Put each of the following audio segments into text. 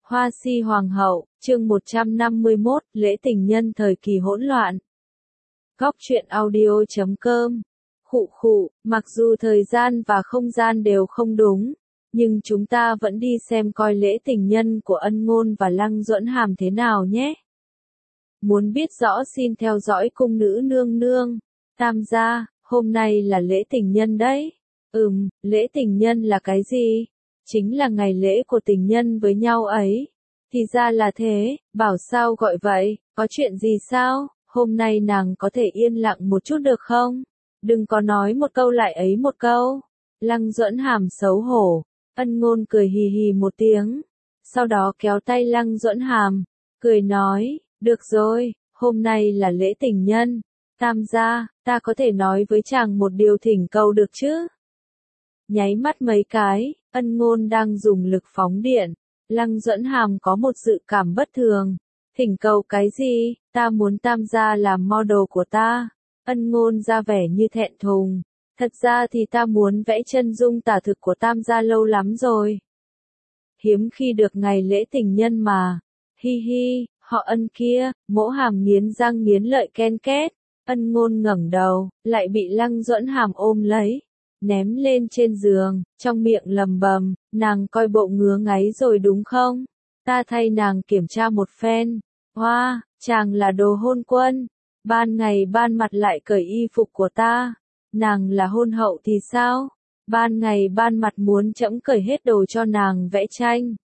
Hoa si hoàng hậu, chương 151, lễ tình nhân thời kỳ hỗn loạn. Góc truyện audio.com. Mặc dù thời gian và không gian đều không đúng, nhưng chúng ta vẫn đi xem coi lễ tình nhân của Ân Ngôn và Lăng Duẫn Hàm thế nào nhé. Muốn biết rõ xin theo dõi cung nữ nương nương. Tam gia, hôm nay là lễ tình nhân đấy. Lễ tình nhân là cái gì? Chính là ngày lễ của tình nhân với nhau ấy. Thì ra là thế, bảo sao gọi vậy, có chuyện gì sao? Hôm nay nàng có thể yên lặng một chút được không? Đừng có nói một câu lại ấy một câu. Lăng Duẫn Hàm xấu hổ. Ân Ngôn cười hì hì một tiếng, sau đó kéo tay Lăng Duẫn Hàm, cười nói, được rồi, hôm nay là lễ tình nhân. Tam gia, ta có thể nói với chàng một điều thỉnh cầu được chứ? Nháy mắt mấy cái, Ân Ngôn đang dùng lực phóng điện. Lăng Duẫn Hàm có một dự cảm bất thường. Thỉnh cầu cái gì? Ta muốn Tam gia làm model của ta. Ân Ngôn ra vẻ như thẹn thùng. Thật ra thì ta muốn vẽ chân dung tả thực của Tam gia lâu lắm rồi. Hiếm khi được ngày lễ tình nhân mà. Hi hi, họ Ân kia, Mỗ Hàm nghiến răng nghiến lợi ken két. Ân Ngôn ngẩng đầu, lại bị Lăng Duẫn Hàm ôm lấy, ném lên trên giường, trong miệng lầm bầm, nàng coi bộ ngứa ngáy rồi đúng không? Ta thay nàng kiểm tra một phen. Hoa, chàng là đồ hôn quân. Ban ngày ban mặt lại cởi y phục của ta. Nàng là hôn hậu thì sao? Ban ngày ban mặt muốn trẫm cởi hết đồ cho nàng vẽ tranh.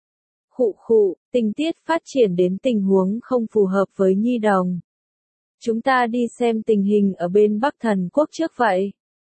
Tình tiết phát triển đến tình huống không phù hợp với nhi đồng. Chúng ta đi xem tình hình ở bên Bắc Thần Quốc trước vậy.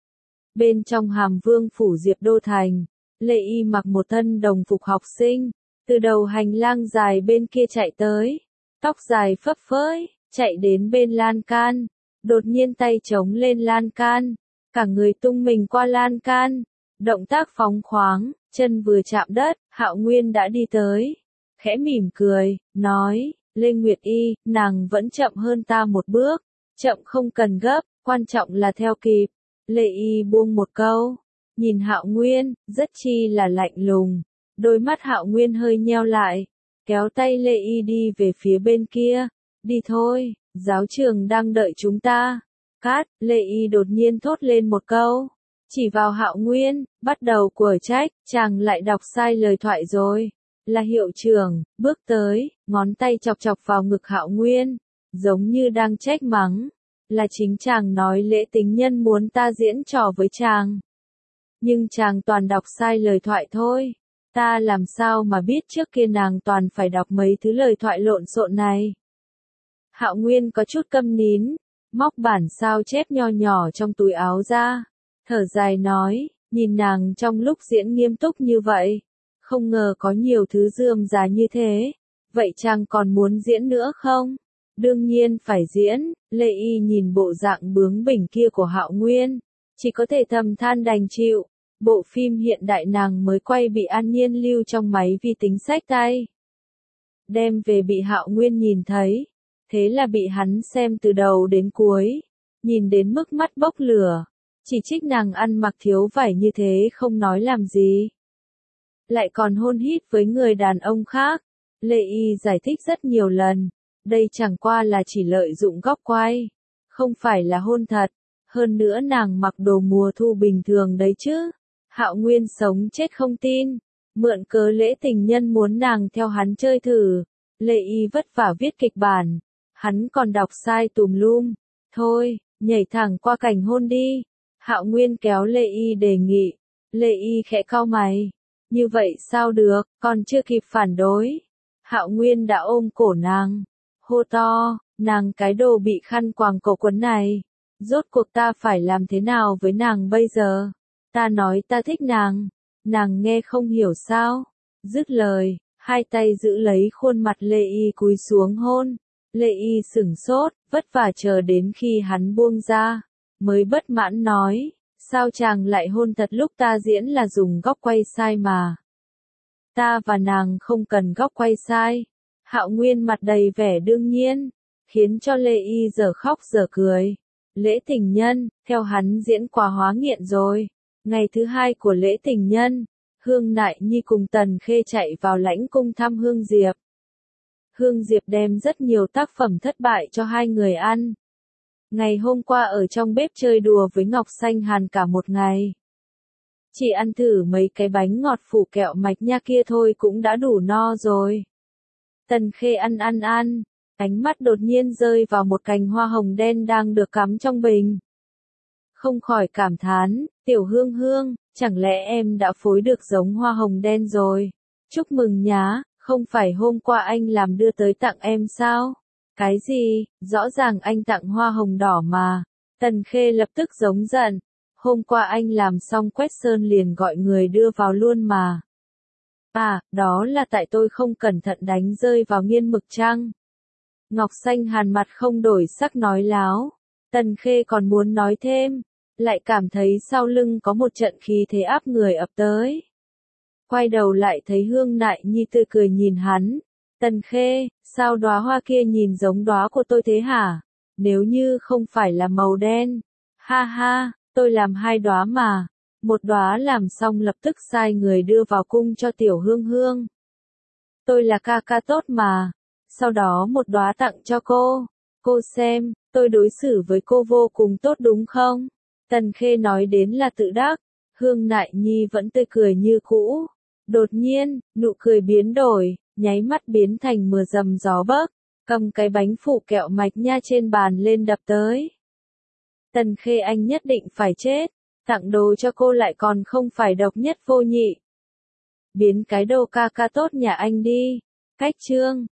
Bên trong Hàm Vương phủ Diệp Đô Thành, Lệ Y mặc một thân đồng phục học sinh, từ đầu hành lang dài bên kia chạy tới, tóc dài phấp phới, chạy đến bên lan can, đột nhiên tay chống lên lan can, cả người tung mình qua lan can, động tác phóng khoáng, chân vừa chạm đất, Hạo Nguyên đã đi tới, khẽ mỉm cười, nói, Lê Nguyệt Y, nàng vẫn chậm hơn ta một bước, chậm không cần gấp, quan trọng là theo kịp. Lệ Y buông một câu, nhìn Hạo Nguyên, rất chi là lạnh lùng, đôi mắt Hạo Nguyên hơi nheo lại, kéo tay Lệ Y đi về phía bên kia, đi thôi, giáo trường đang đợi chúng ta. Cát, Lệ Y đột nhiên thốt lên một câu, chỉ vào Hạo Nguyên, bắt đầu quở trách, chàng lại đọc sai lời thoại rồi. Là hiệu trưởng, bước tới, ngón tay chọc chọc vào ngực Hạo Nguyên, giống như đang trách mắng. Là chính chàng nói lễ tình nhân muốn ta diễn trò với chàng. Nhưng chàng toàn đọc sai lời thoại thôi. Ta làm sao mà biết trước kia nàng toàn phải đọc mấy thứ lời thoại lộn xộn này. Hạo Nguyên có chút câm nín, móc bản sao chép nho nhỏ trong túi áo ra, thở dài nói, nhìn nàng trong lúc diễn nghiêm túc như vậy, không ngờ có nhiều thứ rườm rà như thế, vậy chàng còn muốn diễn nữa không? Đương nhiên phải diễn. Lệ Y nhìn bộ dạng bướng bỉnh kia của Hạo Nguyên, chỉ có thể thầm than đành chịu. Bộ phim hiện đại nàng mới quay bị An Nhiên lưu trong máy vi tính xách tay, đem về bị Hạo Nguyên nhìn thấy, thế là bị hắn xem từ đầu đến cuối, nhìn đến mức mắt bốc lửa, chỉ trích nàng ăn mặc thiếu vải như thế không nói làm gì, lại còn hôn hít với người đàn ông khác. Lệ Y giải thích rất nhiều lần, đây chẳng qua là chỉ lợi dụng góc quay, không phải là hôn thật, hơn nữa nàng mặc đồ mùa thu bình thường đấy chứ. Hạo Nguyên sống chết không tin, mượn cớ lễ tình nhân muốn nàng theo hắn chơi thử. Lệ Y vất vả viết kịch bản, hắn còn đọc sai tùm lum. Thôi, nhảy thẳng qua cảnh hôn đi. Hạo Nguyên kéo Lệ Y đề nghị. Lệ Y khẽ cau mày, như vậy sao được, còn chưa kịp phản đối. Hạo Nguyên đã ôm cổ nàng, hô to, nàng cái đồ bị khăn quàng cổ quấn này, rốt cuộc ta phải làm thế nào với nàng bây giờ? Ta nói ta thích nàng nghe không hiểu sao? Dứt lời, hai tay giữ lấy khuôn mặt Lệ Y cúi xuống hôn. Lệ Y sửng sốt, vất vả chờ đến khi hắn buông ra, mới bất mãn nói, sao chàng lại hôn thật lúc ta diễn là dùng góc quay sai mà. Ta và nàng không cần góc quay sai. Hạo Nguyên mặt đầy vẻ đương nhiên, khiến cho Lệ Y giờ khóc giờ cười. Lễ tình nhân, theo hắn diễn quá hóa nghiện rồi. Ngày thứ hai của lễ tình nhân, Hương Nại Nhi cùng Tần Khê chạy vào lãnh cung thăm Hương Diệp. Hương Diệp đem rất nhiều tác phẩm thất bại cho hai người ăn. Ngày hôm qua ở trong bếp chơi đùa với Ngọc Xanh Hàn cả một ngày. Chỉ ăn thử mấy cái bánh ngọt phủ kẹo mạch nha kia thôi cũng đã đủ no rồi. Tần Khê ăn, ánh mắt đột nhiên rơi vào một cành hoa hồng đen đang được cắm trong bình. Không khỏi cảm thán, tiểu Hương Hương, chẳng lẽ em đã phối được giống hoa hồng đen rồi? Chúc mừng nhá, không phải hôm qua anh làm đưa tới tặng em sao? Cái gì, rõ ràng anh tặng hoa hồng đỏ mà. Tần Khê lập tức giống giận, hôm qua anh làm xong quét sơn liền gọi người đưa vào luôn mà. À, đó là tại tôi không cẩn thận đánh rơi vào nghiên mực trăng. Ngọc Xanh Hàn mặt không đổi sắc nói láo. Tần Khê còn muốn nói thêm, lại cảm thấy sau lưng có một trận khí thế áp người ập tới. Quay đầu lại thấy Hương Nại Nhi tươi cười nhìn hắn. Tần Khê, sao đóa hoa kia nhìn giống đóa của tôi thế hả? Nếu như không phải là màu đen. Ha ha, tôi làm 2 đóa mà. Một đóa làm xong lập tức sai người đưa vào cung cho tiểu Hương Hương. Tôi là ca ca tốt mà. Sau đó một đóa tặng cho cô. Cô xem, tôi đối xử với cô vô cùng tốt đúng không? Tần Khê nói đến là tự đắc. Hương Nại Nhi vẫn tươi cười như cũ. Đột nhiên, nụ cười biến đổi, nháy mắt biến thành mưa rầm gió bấc, cầm cái bánh phủ kẹo mạch nha trên bàn lên đập tới. Tần Khê anh nhất định phải chết, tặng đồ cho cô lại còn không phải độc nhất vô nhị. Biến cái đồ ca ca tốt nhà anh đi. Cách chương